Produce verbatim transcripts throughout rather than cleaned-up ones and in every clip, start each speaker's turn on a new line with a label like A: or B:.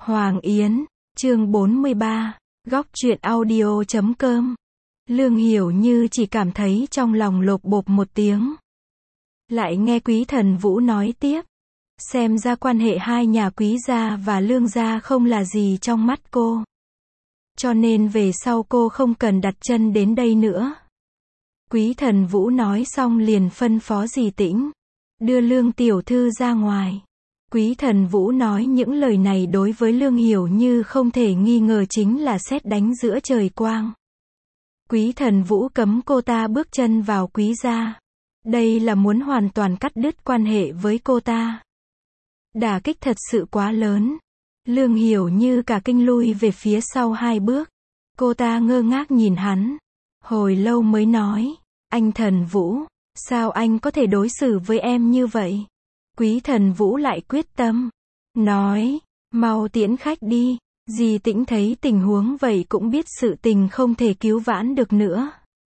A: Hoàng Yến, chương bốn mươi ba, góc truyện audio chấm com. Lương Hiểu Như chỉ cảm thấy trong lòng lộp bộp một tiếng. Lại nghe Quý Thần Vũ nói tiếp. Xem ra quan hệ hai nhà Quý gia và Lương gia không là gì trong mắt cô. Cho nên về sau cô không cần đặt chân đến đây nữa. Quý Thần Vũ nói xong liền phân phó Dì Tĩnh. Đưa Lương tiểu thư ra ngoài. Quý Thần Vũ nói những lời này đối với Lương Hiểu Như không thể nghi ngờ chính là sét đánh giữa trời quang. Quý Thần Vũ cấm cô ta bước chân vào Quý gia. Đây là muốn hoàn toàn cắt đứt quan hệ với cô ta. Đả kích thật sự quá lớn. Lương Hiểu Như cả kinh lui về phía sau hai bước. Cô ta ngơ ngác nhìn hắn. Hồi lâu mới nói. Anh Thần Vũ, sao anh có thể đối xử với em như vậy? Quý Thần Vũ lại quyết tâm. Nói, mau tiễn khách đi. Dì Tĩnh thấy tình huống vậy cũng biết sự tình không thể cứu vãn được nữa.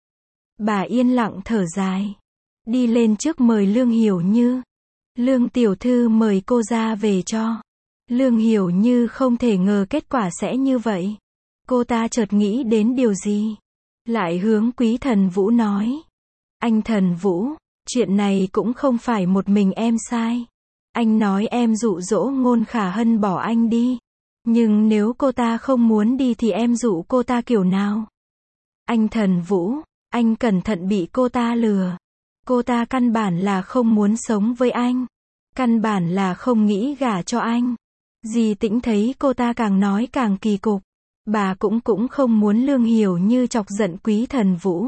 A: Bà yên lặng thở dài. Đi lên trước mời Lương Hiểu Như. Lương tiểu thư mời cô ra về cho. Lương Hiểu Như không thể ngờ kết quả sẽ như vậy. Cô ta chợt nghĩ đến điều gì. Lại hướng Quý Thần Vũ nói. Anh Thần Vũ, chuyện này cũng không phải một mình em sai. Anh nói em dụ dỗ Ngôn Khả Hân bỏ anh đi. Nhưng nếu cô ta không muốn đi thì em dụ cô ta kiểu nào? Anh Thần Vũ, anh cẩn thận bị cô ta lừa. Cô ta căn bản là không muốn sống với anh. Căn bản là không nghĩ gả cho anh. Dì Tĩnh thấy cô ta càng nói càng kỳ cục. Bà cũng cũng không muốn Lương Hiểu Như chọc giận Quý Thần Vũ.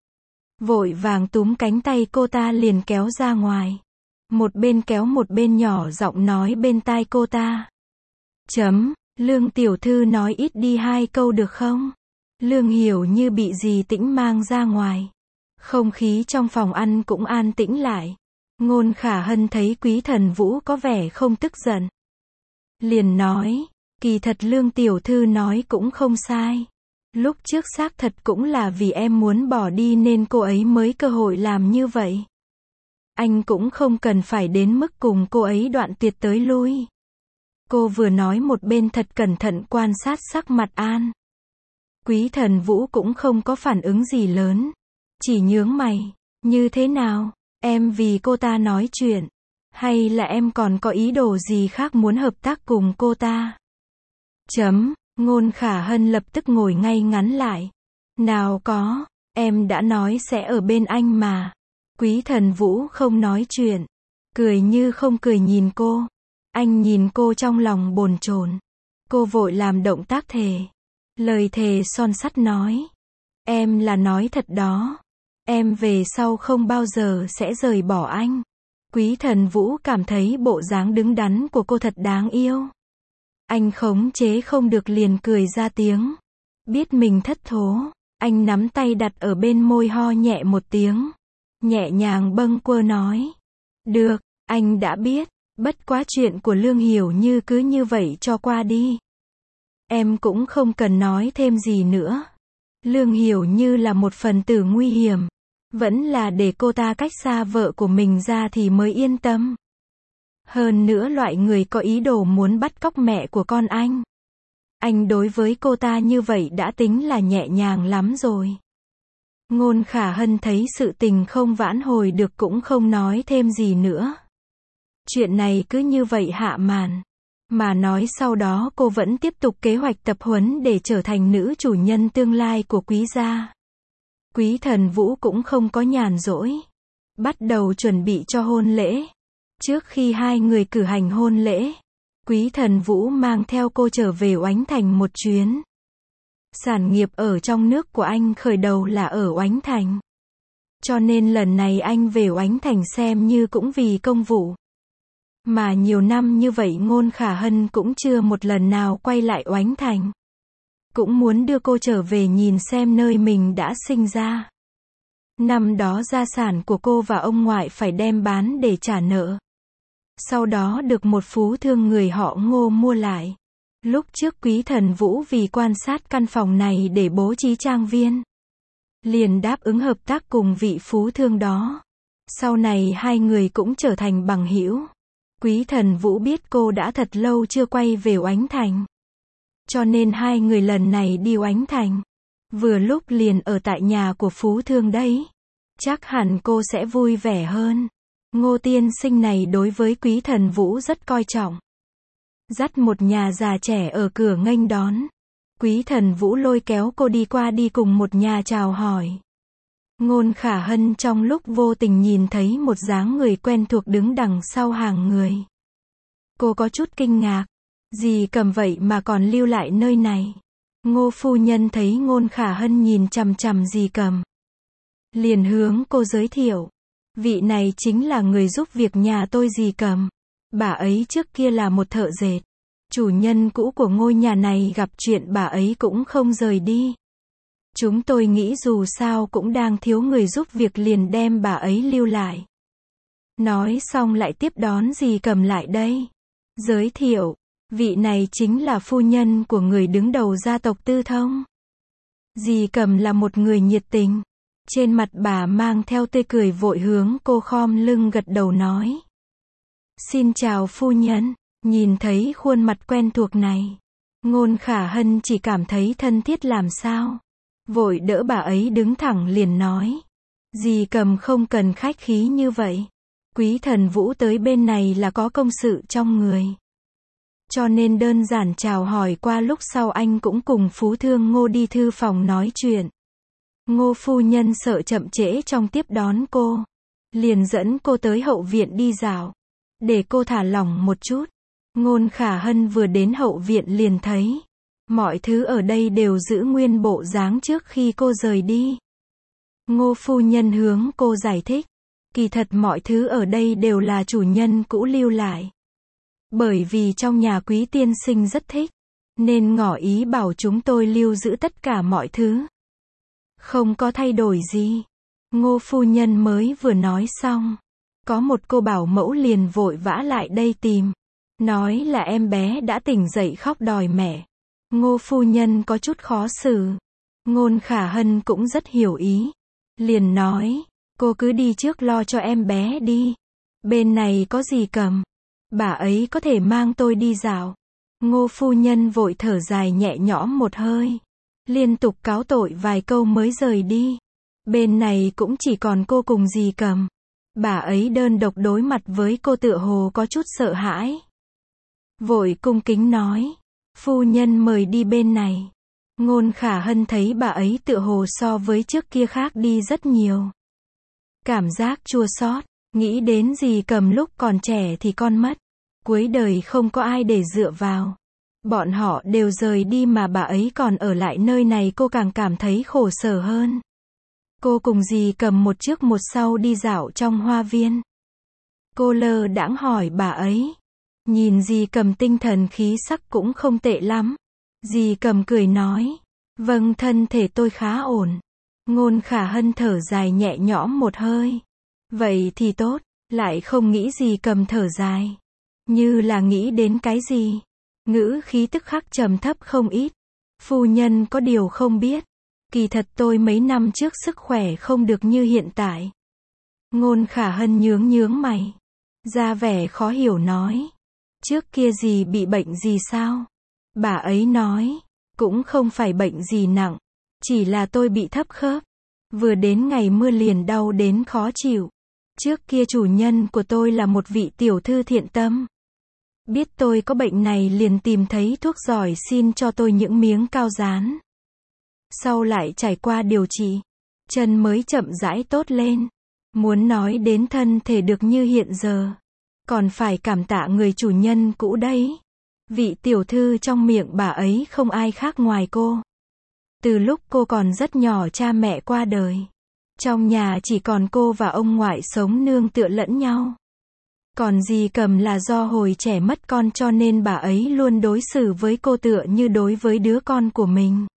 A: Vội vàng túm cánh tay cô ta liền kéo ra ngoài. Một bên kéo một bên nhỏ giọng nói bên tai cô ta. Chấm, Lương tiểu thư nói ít đi hai câu được không? Lương Hiểu Như bị dì Tĩnh mang ra ngoài. Không khí trong phòng ăn cũng an tĩnh lại. Ngôn Khả Hân thấy Quý Thần Vũ có vẻ không tức giận. Liền nói, kỳ thật Lương tiểu thư nói cũng không sai. Lúc trước xác thật cũng là vì em muốn bỏ đi nên cô ấy mới cơ hội làm như vậy. Anh cũng không cần phải đến mức cùng cô ấy đoạn tuyệt tới lui. Cô vừa nói một bên thật cẩn thận quan sát sắc mặt An. Quý Thần Vũ cũng không có phản ứng gì lớn. Chỉ nhướng mày, như thế nào, em vì cô ta nói chuyện. Hay là em còn có ý đồ gì khác muốn hợp tác cùng cô ta? Chấm, Ngôn Khả Hân lập tức ngồi ngay ngắn lại. Nào có, em đã nói sẽ ở bên anh mà. Quý Thần Vũ không nói chuyện. Cười như không cười nhìn cô. Anh nhìn cô trong lòng bồn chồn. Cô vội làm động tác thề. Lời thề son sắt nói. Em là nói thật đó. Em về sau không bao giờ sẽ rời bỏ anh. Quý Thần Vũ cảm thấy bộ dáng đứng đắn của cô thật đáng yêu. Anh khống chế không được liền cười ra tiếng. Biết mình thất thố, anh nắm tay đặt ở bên môi ho nhẹ một tiếng. Nhẹ nhàng bâng quơ nói. Được, anh đã biết, bất quá chuyện của Lương Hiểu Như cứ như vậy cho qua đi. Em cũng không cần nói thêm gì nữa. Lương Hiểu Như là một phần tử nguy hiểm. Vẫn là để cô ta cách xa vợ của mình ra thì mới yên tâm. Hơn nữa loại người có ý đồ muốn bắt cóc mẹ của con anh. Anh đối với cô ta như vậy đã tính là nhẹ nhàng lắm rồi. Ngôn Khả Hân thấy sự tình không vãn hồi được cũng không nói thêm gì nữa. Chuyện này cứ như vậy hạ màn. Mà nói sau đó cô vẫn tiếp tục kế hoạch tập huấn để trở thành nữ chủ nhân tương lai của Quý gia. Quý Thần Vũ cũng không có nhàn rỗi. Bắt đầu chuẩn bị cho hôn lễ. Trước khi hai người cử hành hôn lễ, Quý Thần Vũ mang theo cô trở về Oánh Thành một chuyến. Sản nghiệp ở trong nước của anh khởi đầu là ở Oánh Thành. Cho nên lần này anh về Oánh Thành xem như cũng vì công vụ. Mà nhiều năm như vậy Ngôn Khả Hân cũng chưa một lần nào quay lại Oánh Thành. Cũng muốn đưa cô trở về nhìn xem nơi mình đã sinh ra. Năm đó gia sản của cô và ông ngoại phải đem bán để trả nợ. Sau đó được một phú thương người họ Ngô mua lại. Lúc trước Quý Thần Vũ vì quan sát căn phòng này để bố trí trang viên. Liền đáp ứng hợp tác cùng vị phú thương đó. Sau này hai người cũng trở thành bằng hữu. Quý Thần Vũ biết cô đã thật lâu chưa quay về Oánh Thành. Cho nên hai người lần này đi Oánh Thành. Vừa lúc liền ở tại nhà của Phú Thương đấy. Chắc hẳn cô sẽ vui vẻ hơn. Ngô tiên sinh này đối với Quý Thần Vũ rất coi trọng. Dắt một nhà già trẻ ở cửa nghênh đón. Quý Thần Vũ lôi kéo cô đi qua đi cùng một nhà chào hỏi. Ngôn Khả Hân trong lúc vô tình nhìn thấy một dáng người quen thuộc đứng đằng sau hàng người. Cô có chút kinh ngạc. Dì Cầm vậy mà còn lưu lại nơi này. Ngô phu nhân thấy Ngôn Khả Hân nhìn chằm chằm dì Cầm. Liền hướng cô giới thiệu. Vị này chính là người giúp việc nhà tôi dì Cầm. Bà ấy trước kia là một thợ dệt. Chủ nhân cũ của ngôi nhà này gặp chuyện bà ấy cũng không rời đi. Chúng tôi nghĩ dù sao cũng đang thiếu người giúp việc liền đem bà ấy lưu lại. Nói xong lại tiếp đón dì Cầm lại đây. Giới thiệu, vị này chính là phu nhân của người đứng đầu gia tộc Tư Thông. Dì Cầm là một người nhiệt tình. Trên mặt bà mang theo tươi cười vội hướng cô khom lưng gật đầu nói. Xin chào phu nhân. Nhìn thấy khuôn mặt quen thuộc này. Ngôn Khả Hân chỉ cảm thấy thân thiết làm sao. Vội đỡ bà ấy đứng thẳng liền nói. Dì Cầm không cần khách khí như vậy. Quý Thần Vũ tới bên này là có công sự trong người. Cho nên đơn giản chào hỏi qua lúc sau anh cũng cùng Phú Thương Ngô đi thư phòng nói chuyện. Ngô phu nhân sợ chậm trễ trong tiếp đón cô. Liền dẫn cô tới hậu viện đi dạo. Để cô thả lỏng một chút. Ngôn Khả Hân vừa đến hậu viện liền thấy. Mọi thứ ở đây đều giữ nguyên bộ dáng trước khi cô rời đi. Ngô phu nhân hướng cô giải thích. Kỳ thật mọi thứ ở đây đều là chủ nhân cũ lưu lại. Bởi vì trong nhà Quý tiên sinh rất thích. Nên ngỏ ý bảo chúng tôi lưu giữ tất cả mọi thứ. Không có thay đổi gì. Ngô phu nhân mới vừa nói xong. Có một cô bảo mẫu liền vội vã lại đây tìm. Nói là em bé đã tỉnh dậy khóc đòi mẹ. Ngô phu nhân có chút khó xử. Ngôn Khả Hân cũng rất hiểu ý. Liền nói, cô cứ đi trước lo cho em bé đi. Bên này có gì Cầm. Bà ấy có thể mang tôi đi dạo. Ngô phu nhân vội thở dài nhẹ nhõm một hơi. Liên tục cáo tội vài câu mới rời đi. Bên này cũng chỉ còn cô cùng dì Cầm. Bà ấy đơn độc đối mặt với cô tựa hồ có chút sợ hãi. Vội cung kính nói. Phu nhân mời đi bên này. Ngôn Khả Hân thấy bà ấy tựa hồ so với trước kia khác đi rất nhiều. Cảm giác chua xót, nghĩ đến dì Cầm lúc còn trẻ thì con mất. Cuối đời không có ai để dựa vào. Bọn họ đều rời đi mà bà ấy còn ở lại nơi này cô càng cảm thấy khổ sở hơn. Cô cùng dì Cầm một trước một sau đi dạo trong hoa viên. Cô lơ đãng hỏi bà ấy. Nhìn dì Cầm tinh thần khí sắc cũng không tệ lắm. Dì Cầm cười nói. Vâng, thân thể tôi khá ổn. Ngôn Khả Hân thở dài nhẹ nhõm một hơi. Vậy thì tốt, lại không nghĩ dì Cầm thở dài. Như là nghĩ đến cái gì. Ngữ khí tức khắc trầm thấp không ít. Phu nhân có điều không biết. Kỳ thật tôi mấy năm trước sức khỏe không được như hiện tại. Ngôn Khả Hân nhướng nhướng mày. Ra vẻ khó hiểu nói. Trước kia dì bị bệnh gì sao? Bà ấy nói. Cũng không phải bệnh gì nặng. Chỉ là tôi bị thấp khớp. Vừa đến ngày mưa liền đau đến khó chịu. Trước kia chủ nhân của tôi là một vị tiểu thư thiện tâm. Biết tôi có bệnh này liền tìm thấy thuốc giỏi xin cho tôi những miếng cao dán. Sau lại trải qua điều trị. Chân mới chậm rãi tốt lên. Muốn nói đến thân thể được như hiện giờ. Còn phải cảm tạ người chủ nhân cũ đấy. Vị tiểu thư trong miệng bà ấy không ai khác ngoài cô. Từ lúc cô còn rất nhỏ cha mẹ qua đời. Trong nhà chỉ còn cô và ông ngoại sống nương tựa lẫn nhau. Còn dì Cầm là do hồi trẻ mất con cho nên bà ấy luôn đối xử với cô tựa như đối với đứa con của mình.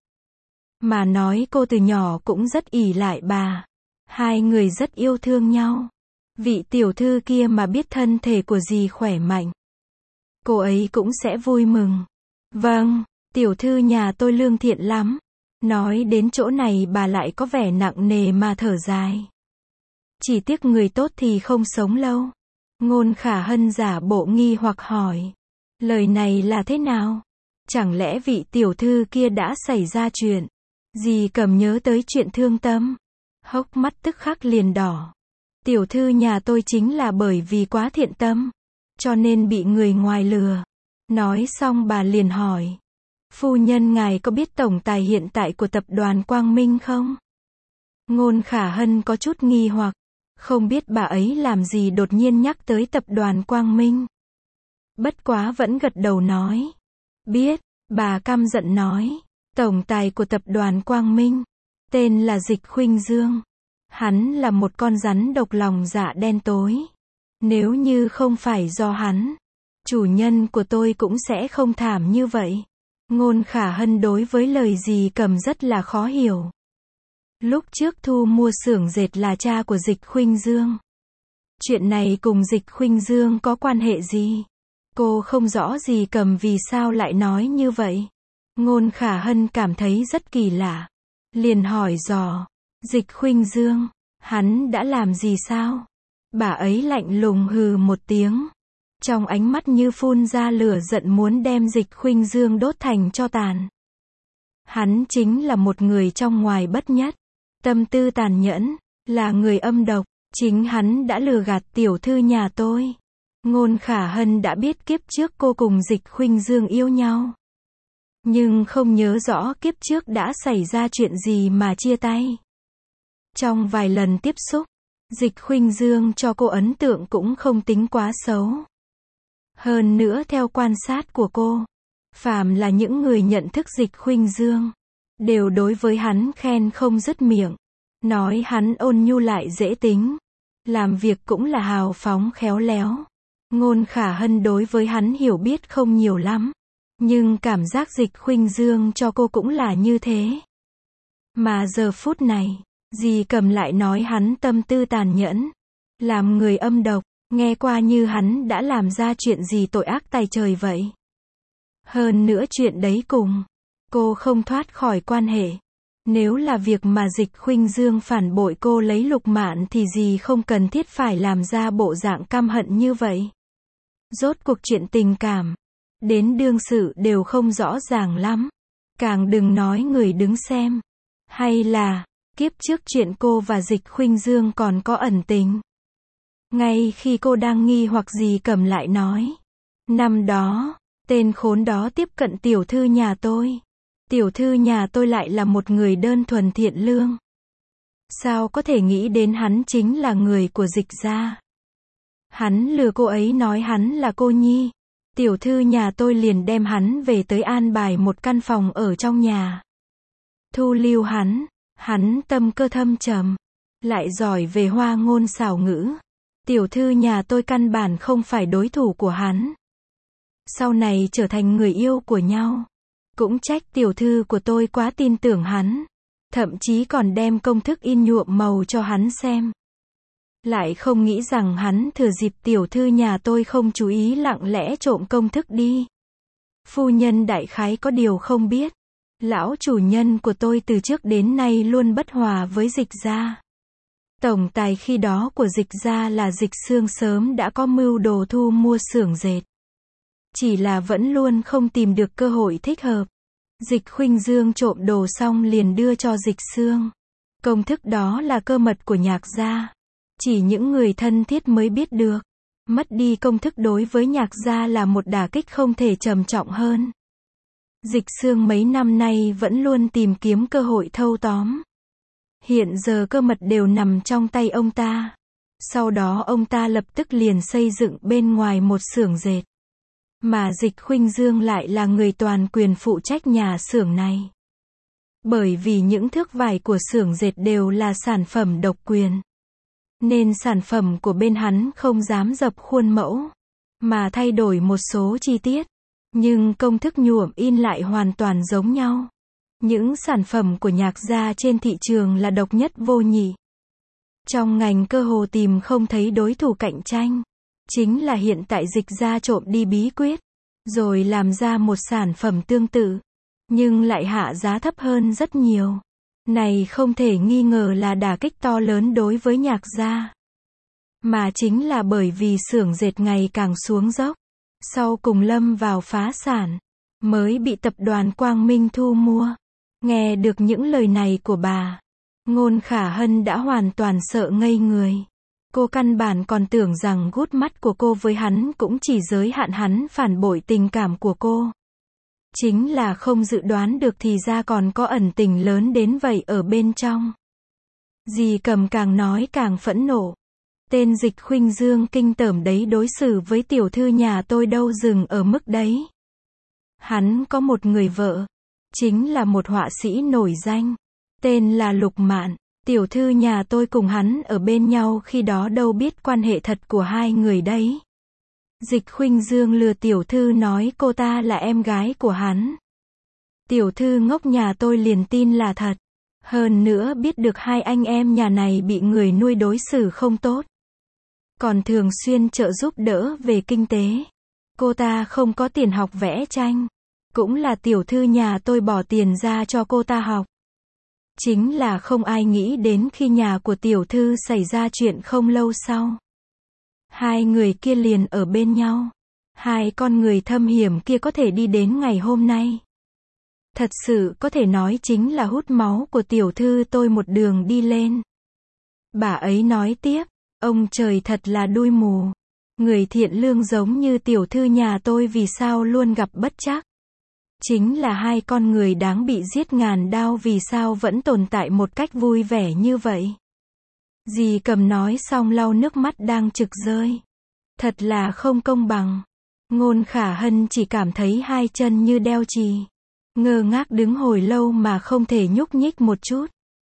A: Mà nói cô từ nhỏ cũng rất ỷ lại bà. Hai người rất yêu thương nhau. Vị tiểu thư kia mà biết thân thể của dì khỏe mạnh. Cô ấy cũng sẽ vui mừng. Vâng, tiểu thư nhà tôi lương thiện lắm. Nói đến chỗ này bà lại có vẻ nặng nề mà thở dài. Chỉ tiếc người tốt thì không sống lâu. Ngôn Khả Hân giả bộ nghi hoặc hỏi. Lời này là thế nào? Chẳng lẽ vị tiểu thư kia đã xảy ra chuyện? Dì Cẩm nhớ tới chuyện thương tâm. Hốc mắt tức khắc liền đỏ. Tiểu thư nhà tôi chính là bởi vì quá thiện tâm, cho nên bị người ngoài lừa. Nói xong bà liền hỏi. Phu nhân ngài có biết tổng tài hiện tại của tập đoàn Quang Minh không? Ngôn Khả Hân có chút nghi hoặc. Không biết bà ấy làm gì đột nhiên nhắc tới tập đoàn Quang Minh. Bất quá vẫn gật đầu nói. Biết, bà căm giận nói. Tổng tài của tập đoàn Quang Minh, tên là Dịch Khuynh Dương. Hắn là một con rắn độc lòng dạ đen tối. Nếu như không phải do hắn, chủ nhân của tôi cũng sẽ không thảm như vậy. Ngôn Khả Hân đối với lời dì Cẩm rất là khó hiểu. Lúc trước thu mua xưởng dệt là cha của Dịch Khuynh Dương. Chuyện này cùng Dịch Khuynh Dương có quan hệ gì? Cô không rõ dì Cẩm vì sao lại nói như vậy. Ngôn Khả Hân cảm thấy rất kỳ lạ. Liền hỏi dò. Dịch Khuynh Dương, hắn đã làm gì sao? Bà ấy lạnh lùng hừ một tiếng. Trong ánh mắt như phun ra lửa giận muốn đem Dịch Khuynh Dương đốt thành tro tàn. Hắn chính là một người trong ngoài bất nhất. Tâm tư tàn nhẫn, là người âm độc. Chính hắn đã lừa gạt tiểu thư nhà tôi. Ngôn Khả Hân đã biết kiếp trước cô cùng Dịch Khuynh Dương yêu nhau. Nhưng không nhớ rõ kiếp trước đã xảy ra chuyện gì mà chia tay. Trong vài lần tiếp xúc, Dịch Khuynh Dương cho cô ấn tượng cũng không tính quá xấu. Hơn nữa theo quan sát của cô, phàm là những người nhận thức Dịch Khuynh Dương, đều đối với hắn khen không dứt miệng. Nói hắn ôn nhu lại dễ tính. Làm việc cũng là hào phóng khéo léo. Ngôn Khả Hân đối với hắn hiểu biết không nhiều lắm. Nhưng cảm giác Dịch Khuynh Dương cho cô cũng là như thế. Mà giờ phút này, dì Cẩm lại nói hắn tâm tư tàn nhẫn, làm người âm độc, nghe qua như hắn đã làm ra chuyện gì tội ác tày trời vậy. Hơn nữa chuyện đấy cùng cô không thoát khỏi quan hệ. Nếu là việc mà Dịch Khuynh Dương phản bội cô lấy Lục Mạn thì dì không cần thiết phải làm ra bộ dạng căm hận như vậy. Rốt cuộc chuyện tình cảm, đến đương sự đều không rõ ràng lắm. Càng đừng nói người đứng xem. Hay là, kiếp trước chuyện cô và Dịch Khuynh Dương còn có ẩn tình. Ngay khi cô đang nghi hoặc dì Cẩm lại nói. Năm đó, tên khốn đó tiếp cận tiểu thư nhà tôi. Tiểu thư nhà tôi lại là một người đơn thuần thiện lương. Sao có thể nghĩ đến hắn chính là người của Dịch gia? Hắn lừa cô ấy nói hắn là cô nhi. Tiểu thư nhà tôi liền đem hắn về tới an bài một căn phòng ở trong nhà. Thu lưu hắn, hắn tâm cơ thâm trầm, lại giỏi về hoa ngôn xảo ngữ. Tiểu thư nhà tôi căn bản không phải đối thủ của hắn. Sau này trở thành người yêu của nhau. Cũng trách tiểu thư của tôi quá tin tưởng hắn. Thậm chí còn đem công thức in nhuộm màu cho hắn xem. Lại không nghĩ rằng hắn thừa dịp tiểu thư nhà tôi không chú ý lặng lẽ trộm công thức đi. Phu nhân đại khái có điều không biết. Lão chủ nhân của tôi từ trước đến nay luôn bất hòa với Dịch gia. Tổng tài khi đó của Dịch gia là Dịch Xương sớm đã có mưu đồ thu mua xưởng dệt. Chỉ là vẫn luôn không tìm được cơ hội thích hợp. Dịch Khuynh Dương trộm đồ xong liền đưa cho Dịch Xương. Công thức đó là cơ mật của Nhạc gia. Chỉ những người thân thiết mới biết được. Mất đi công thức đối với Nhạc gia là một đả kích không thể trầm trọng hơn. Dịch Xương mấy năm nay vẫn luôn tìm kiếm cơ hội thâu tóm. Hiện giờ cơ mật đều nằm trong tay ông ta. Sau đó ông ta lập tức liền xây dựng bên ngoài một xưởng dệt. Mà Dịch Khuynh Dương lại là người toàn quyền phụ trách nhà xưởng này. Bởi vì những thước vải của xưởng dệt đều là sản phẩm độc quyền. Nên sản phẩm của bên hắn không dám dập khuôn mẫu, mà thay đổi một số chi tiết. Nhưng công thức nhuộm in lại hoàn toàn giống nhau. Những sản phẩm của Nhạc gia trên thị trường là độc nhất vô nhị. Trong ngành cơ hồ tìm không thấy đối thủ cạnh tranh. Chính là hiện tại Dịch gia trộm đi bí quyết, rồi làm ra một sản phẩm tương tự, nhưng lại hạ giá thấp hơn rất nhiều. Này không thể nghi ngờ là đả kích to lớn đối với Nhạc gia. Mà chính là bởi vì xưởng dệt ngày càng xuống dốc, sau cùng lâm vào phá sản. mới bị tập đoàn Quang Minh thu mua. Nghe được những lời này của bà, Ngôn Khả Hân đã hoàn toàn sợ ngây người. Cô căn bản còn tưởng rằng gút mắt của cô với hắn cũng chỉ giới hạn hắn phản bội tình cảm của cô. Chính là không dự đoán được thì ra còn có ẩn tình lớn đến vậy ở bên trong. Dì Cầm càng nói càng phẫn nộ. Tên Dịch Khuynh Dương kinh tởm đấy đối xử với tiểu thư nhà tôi đâu dừng ở mức đấy. Hắn có một người vợ, chính là một họa sĩ nổi danh, tên là Lục Mạn. Tiểu thư nhà tôi cùng hắn ở bên nhau khi đó đâu biết quan hệ thật của hai người đấy. Dịch Khuynh Dương lừa tiểu thư nói cô ta là em gái của hắn. Tiểu thư ngốc nhà tôi liền tin là thật. Hơn nữa biết được hai anh em nhà này bị người nuôi đối xử không tốt, còn thường xuyên trợ giúp đỡ về kinh tế. Cô ta không có tiền học vẽ tranh, cũng là tiểu thư nhà tôi bỏ tiền ra cho cô ta học. Chính là không ai nghĩ đến khi nhà của tiểu thư xảy ra chuyện không lâu sau, hai người kia liền ở bên nhau. Hai con người thâm hiểm kia có thể đi đến ngày hôm nay, thật sự có thể nói chính là hút máu của tiểu thư tôi một đường đi lên. Bà ấy nói tiếp, ông trời thật là đuôi mù. Người thiện lương giống như tiểu thư nhà tôi vì sao luôn gặp bất trắc. Chính là hai con người đáng bị giết ngàn đao vì sao vẫn tồn tại một cách vui vẻ như vậy. Dì Cầm nói xong lau nước mắt đang trực rơi. Thật là không công bằng. Ngôn Khả Hân chỉ cảm thấy hai chân như đeo chì. Ngơ ngác đứng hồi lâu mà không thể nhúc nhích một chút.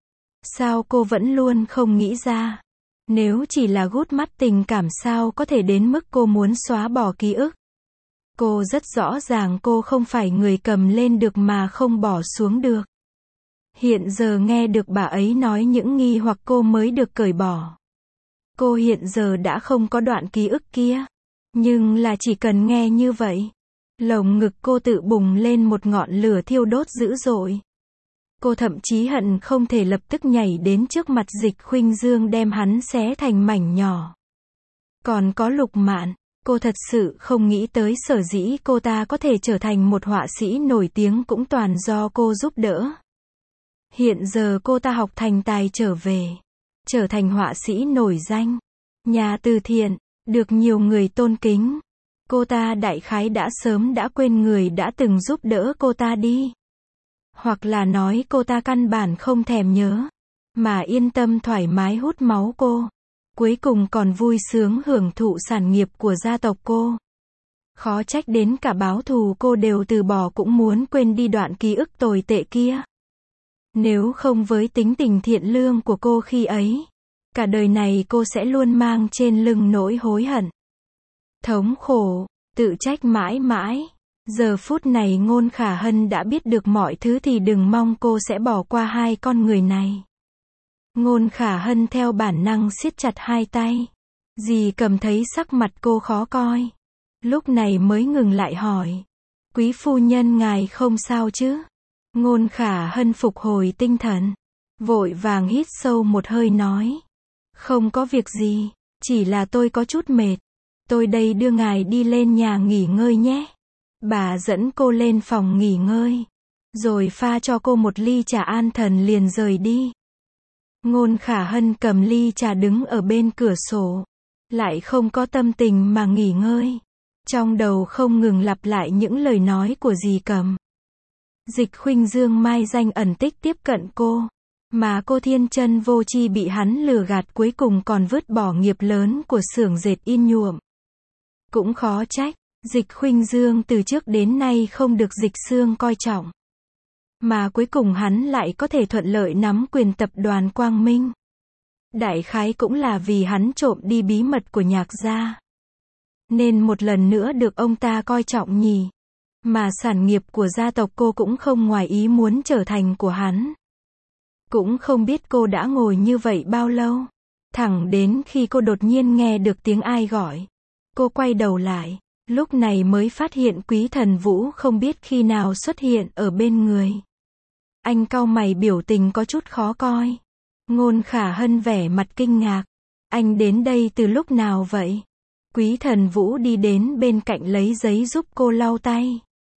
A: Sao cô vẫn luôn không nghĩ ra? Nếu chỉ là gút mắt tình cảm sao có thể đến mức cô muốn xóa bỏ ký ức? Cô rất rõ ràng cô không phải người cầm lên được mà không bỏ xuống được. Hiện giờ nghe được bà ấy nói những nghi hoặc cô mới được cởi bỏ. Cô hiện giờ đã không có đoạn ký ức kia. Nhưng là chỉ cần nghe như vậy, lồng ngực cô tự bùng lên một ngọn lửa thiêu đốt dữ dội. Cô thậm chí hận không thể lập tức nhảy đến trước mặt Dịch Khuynh Dương đem hắn xé thành mảnh nhỏ. Còn có Lục Mạn, cô thật sự không nghĩ tới sở dĩ cô ta có thể trở thành một họa sĩ nổi tiếng cũng toàn do cô giúp đỡ. Hiện giờ cô ta học thành tài trở về, trở thành họa sĩ nổi danh, nhà từ thiện, được nhiều người tôn kính. Cô ta đại khái đã sớm đã quên người đã từng giúp đỡ cô ta đi. Hoặc là nói cô ta căn bản không thèm nhớ, mà yên tâm thoải mái hút máu cô. Cuối cùng còn vui sướng hưởng thụ sản nghiệp của gia tộc cô. Khó trách đến cả báo thù cô đều từ bỏ cũng muốn quên đi đoạn ký ức tồi tệ kia. Nếu không với tính tình thiện lương của cô khi ấy, cả đời này cô sẽ luôn mang trên lưng nỗi hối hận, thống khổ, tự trách mãi mãi. Giờ phút này Ngôn Khả Hân đã biết được mọi thứ thì đừng mong cô sẽ bỏ qua hai con người này. Ngôn Khả Hân theo bản năng siết chặt hai tay. Dì Cầm thấy sắc mặt cô khó coi, lúc này mới ngừng lại hỏi. Quý phu nhân ngài không sao chứ? Ngôn Khả Hân phục hồi tinh thần, vội vàng hít sâu một hơi nói. Không có việc gì, chỉ là tôi có chút mệt. Tôi đây đưa ngài đi lên nhà nghỉ ngơi nhé. Bà dẫn cô lên phòng nghỉ ngơi, rồi pha cho cô một ly trà an thần liền rời đi. Ngôn Khả Hân cầm ly trà đứng ở bên cửa sổ, lại không có tâm tình mà nghỉ ngơi. Trong đầu không ngừng lặp lại những lời nói của dì Cầm. Dịch Khuynh Dương mai danh ẩn tích tiếp cận cô, mà cô thiên chân vô tri bị hắn lừa gạt cuối cùng còn vứt bỏ nghiệp lớn của xưởng dệt in nhuộm. Cũng khó trách, Dịch Khuynh Dương từ trước đến nay không được Dịch Xương coi trọng. Mà cuối cùng hắn lại có thể thuận lợi nắm quyền tập đoàn Quang Minh. Đại khái cũng là vì hắn trộm đi bí mật của Nhạc gia, nên một lần nữa được ông ta coi trọng nhỉ. Mà sản nghiệp của gia tộc cô cũng không ngoài ý muốn trở thành của hắn. Cũng không biết cô đã ngồi như vậy bao lâu. Thẳng đến khi cô đột nhiên nghe được tiếng ai gọi. Cô quay đầu lại, lúc này mới phát hiện Quý Thần Vũ không biết khi nào xuất hiện ở bên người. Anh cau mày biểu tình có chút khó coi. Ngôn Khả Hân vẻ mặt kinh ngạc. Anh đến đây từ lúc nào vậy? Quý Thần Vũ đi đến bên cạnh lấy giấy giúp cô lau tay.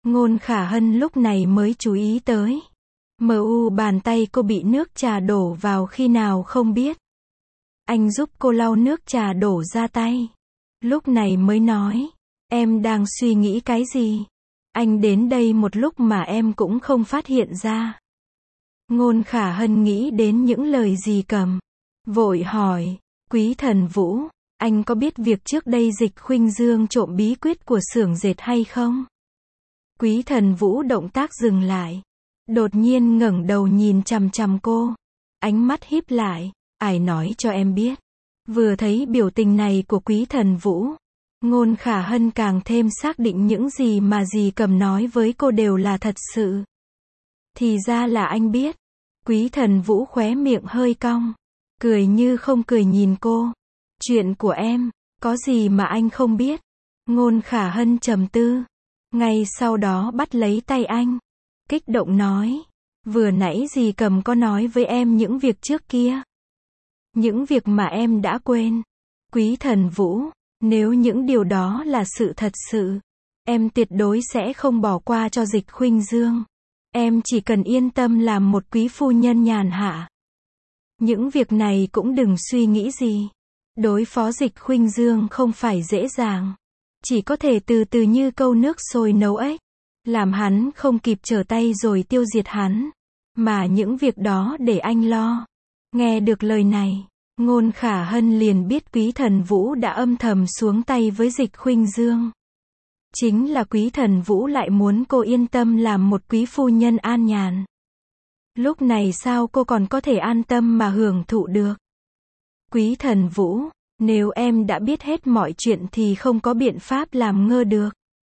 A: Ngôn Khả Hân lúc này mới chú ý tới. Mờ u bàn tay cô bị nước trà đổ vào khi nào không biết. Anh giúp cô lau nước trà đổ ra tay. Lúc này mới nói, em đang suy nghĩ cái gì? Anh đến đây một lúc mà em cũng không phát hiện ra. Ngôn Khả Hân nghĩ đến những lời gì cầm. Vội hỏi, Quý Thần Vũ, anh có biết việc trước đây Dịch Khuynh Dương trộm bí quyết của xưởng dệt hay không? Quý Thần Vũ động tác dừng lại. Đột nhiên ngẩng đầu nhìn chằm chằm cô. Ánh mắt híp lại, ai nói cho em biết. Vừa thấy biểu tình này của Quý Thần Vũ, Ngôn Khả Hân càng thêm xác định những gì mà dì Cầm nói với cô đều là thật sự. Thì ra là anh biết. Quý Thần Vũ khóe miệng hơi cong, cười như không cười nhìn cô. Chuyện của em, có gì mà anh không biết? Ngôn Khả Hân trầm tư. Ngay sau đó bắt lấy tay anh, kích động nói, vừa nãy dì Cầm có nói với em những việc trước kia. Những việc mà em đã quên. Quý Thần Vũ, nếu những điều đó là sự thật sự, em tuyệt đối sẽ không bỏ qua cho Dịch Khuynh Dương. Em chỉ cần yên tâm làm một quý phu nhân nhàn hạ. Những việc này cũng đừng suy nghĩ gì. Đối phó Dịch Khuynh Dương không phải dễ dàng. Chỉ có thể từ từ như câu nước sôi nấu ếch. Làm hắn không kịp trở tay rồi tiêu diệt hắn. Mà những việc đó để anh lo. Nghe được lời này, Ngôn Khả Hân liền biết Quý Thần Vũ đã âm thầm xuống tay với Dịch Khuynh Dương. Chính là Quý Thần Vũ lại muốn cô yên tâm làm một quý phu nhân an nhàn. Lúc này sao cô còn có thể an tâm mà hưởng thụ được? Quý Thần Vũ, nếu em đã biết hết mọi chuyện thì không có biện pháp làm ngơ được.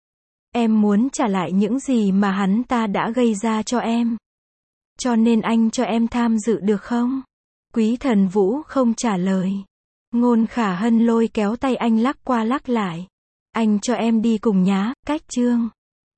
A: Em muốn trả lại những gì mà hắn ta đã gây ra cho em. Cho nên anh cho em tham dự được không? Quý Thần Vũ không trả lời. Ngôn Khả Hân lôi kéo tay anh lắc qua lắc lại. Anh cho em đi cùng nhá, cách chương.